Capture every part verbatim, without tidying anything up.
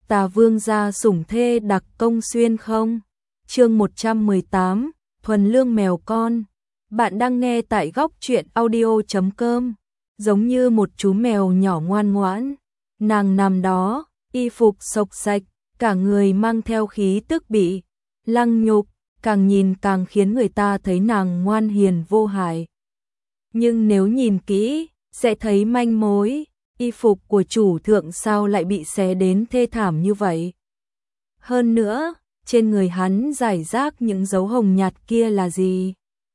Tà vương gia sủng thê đặc công xuyên không? Chương một trăm mười tám, thuần lương mèo con. Bạn đang nghe tại góc truyện audio chấm com. Giống như một chú mèo nhỏ ngoan ngoãn, nàng nằm đó, y phục xộc xạch, cả người mang theo khí tức bị lăng nhục, càng nhìn càng khiến người ta thấy nàng ngoan hiền vô hại. Nhưng nếu nhìn kỹ, sẽ thấy manh mối, y phục của chủ thượng sao lại bị xé đến thê thảm như vậy. Hơn nữa, trên người hắn rải rác những dấu hồng nhạt kia là gì?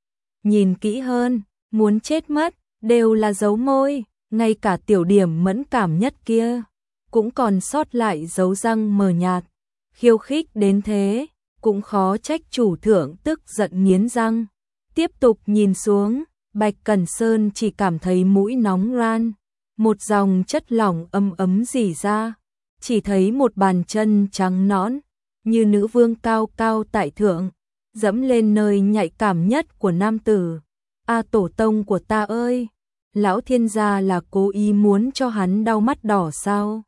Nhìn kỹ hơn, muốn chết mất, đều là dấu môi, ngay cả tiểu điểm mẫn cảm nhất kia, cũng còn sót lại dấu răng mờ nhạt. Khiêu khích đến thế, cũng khó trách chủ thượng tức giận nghiến răng. Tiếp tục nhìn xuống, Bạch Cẩn Sơn chỉ cảm thấy mũi nóng ran, một dòng chất lỏng ấm ấm rỉ ra, chỉ thấy một bàn chân trắng nõn, như nữ vương cao cao tại thượng, dẫm lên nơi nhạy cảm nhất của nam tử. A tổ tông của ta ơi, lão thiên gia là cố ý muốn cho hắn đau mắt đỏ sao?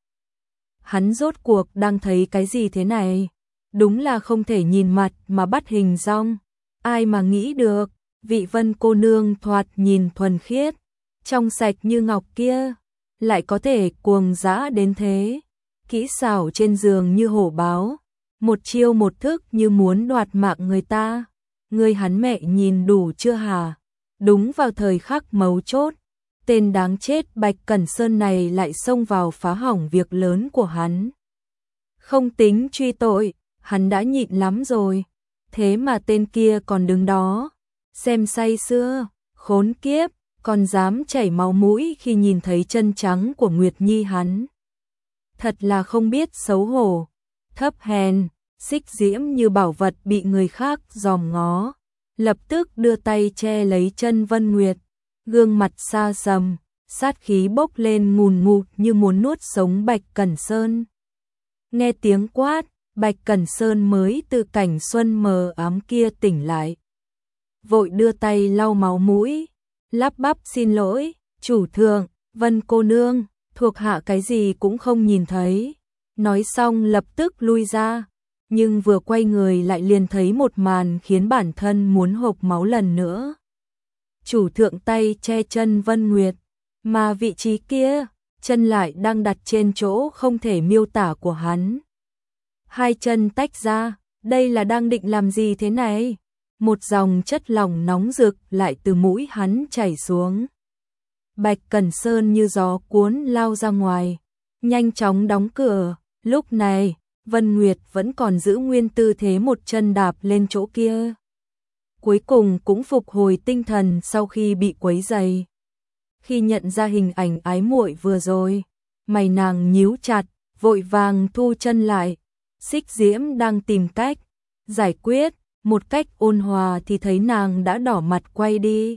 Hắn rốt cuộc đang thấy cái gì thế này? Đúng là không thể nhìn mặt mà bắt hình dong. Ai mà nghĩ được, vị Vân cô nương thoạt nhìn thuần khiết, trong sạch như ngọc kia, lại có thể cuồng dã đến thế. Kỹ xảo trên giường như hổ báo, một chiêu một thức như muốn đoạt mạng người ta. Người hắn mẹ nhìn đủ chưa hả? Đúng vào thời khắc mấu chốt, tên đáng chết Bạch Cẩn Sơn này lại xông vào phá hỏng việc lớn của hắn. Không tính truy tội, hắn đã nhịn lắm rồi, thế mà tên kia còn đứng đó, xem say sưa, khốn kiếp, còn dám chảy máu mũi khi nhìn thấy chân trắng của Nguyệt Nhi hắn. Thật là không biết xấu hổ, thấp hèn, xích diễm như bảo vật bị người khác dòm ngó. Lập tức đưa tay che lấy chân Vân Nguyệt, gương mặt xa sầm, sát khí bốc lên ngùn ngụt như muốn nuốt sống Bạch Cẩn Sơn. Nghe tiếng quát, Bạch Cẩn Sơn mới từ cảnh xuân mờ ám kia tỉnh lại. Vội đưa tay lau máu mũi, lắp bắp xin lỗi, chủ thượng, Vân cô nương, thuộc hạ cái gì cũng không nhìn thấy. Nói xong lập tức lui ra. Nhưng vừa quay người lại liền thấy một màn khiến bản thân muốn hộc máu lần nữa. Chủ thượng tay che chân Vân Nguyệt, mà vị trí kia, chân lại đang đặt trên chỗ không thể miêu tả của hắn. Hai chân tách ra, đây là đang định làm gì thế này? Một dòng chất lỏng nóng rực lại từ mũi hắn chảy xuống. Bạch Cẩn Sơn như gió cuốn lao ra ngoài, nhanh chóng đóng cửa. Lúc này, Vân Nguyệt vẫn còn giữ nguyên tư thế một chân đạp lên chỗ kia. Cuối cùng cũng phục hồi tinh thần sau khi bị quấy rầy. Khi nhận ra hình ảnh ái muội vừa rồi, mày nàng nhíu chặt, vội vàng thu chân lại. Xích Diễm đang tìm cách giải quyết, một cách ôn hòa thì thấy nàng đã đỏ mặt quay đi.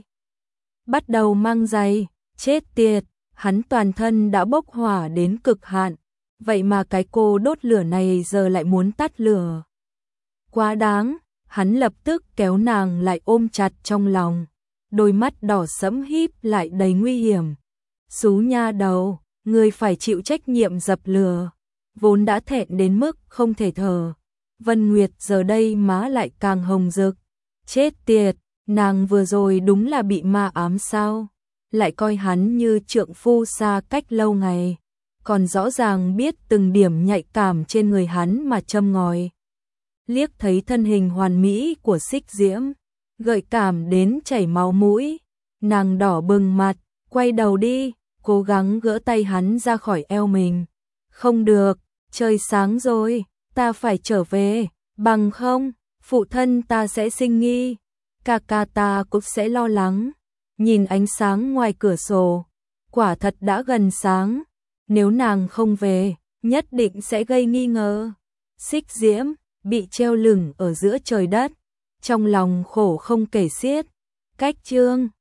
Bắt đầu mang giày, chết tiệt, hắn toàn thân đã bốc hỏa đến cực hạn. Vậy mà cái cô đốt lửa này giờ lại muốn tắt lửa. Quá đáng, hắn lập tức kéo nàng lại ôm chặt trong lòng. Đôi mắt đỏ sẫm híp lại đầy nguy hiểm. Xú nha đầu, người phải chịu trách nhiệm dập lửa. Vốn đã thẹn đến mức không thể thở. Vân Nguyệt giờ đây má lại càng hồng rực. Chết tiệt, nàng vừa rồi đúng là bị ma ám sao? Lại coi hắn như trượng phu xa cách lâu ngày. Còn rõ ràng biết từng điểm nhạy cảm trên người hắn mà châm ngòi. Liếc thấy thân hình hoàn mỹ của Xích Diễm, gợi cảm đến chảy máu mũi, nàng đỏ bừng mặt, quay đầu đi, cố gắng gỡ tay hắn ra khỏi eo mình. Không được, trời sáng rồi, ta phải trở về, bằng không, phụ thân ta sẽ sinh nghi, ca ca ta cũng sẽ lo lắng. Nhìn ánh sáng ngoài cửa sổ, quả thật đã gần sáng. Nếu nàng không về, nhất định sẽ gây nghi ngờ. Xích Diễm bị treo lửng ở giữa trời đất, trong lòng khổ không kể xiết. Cách chương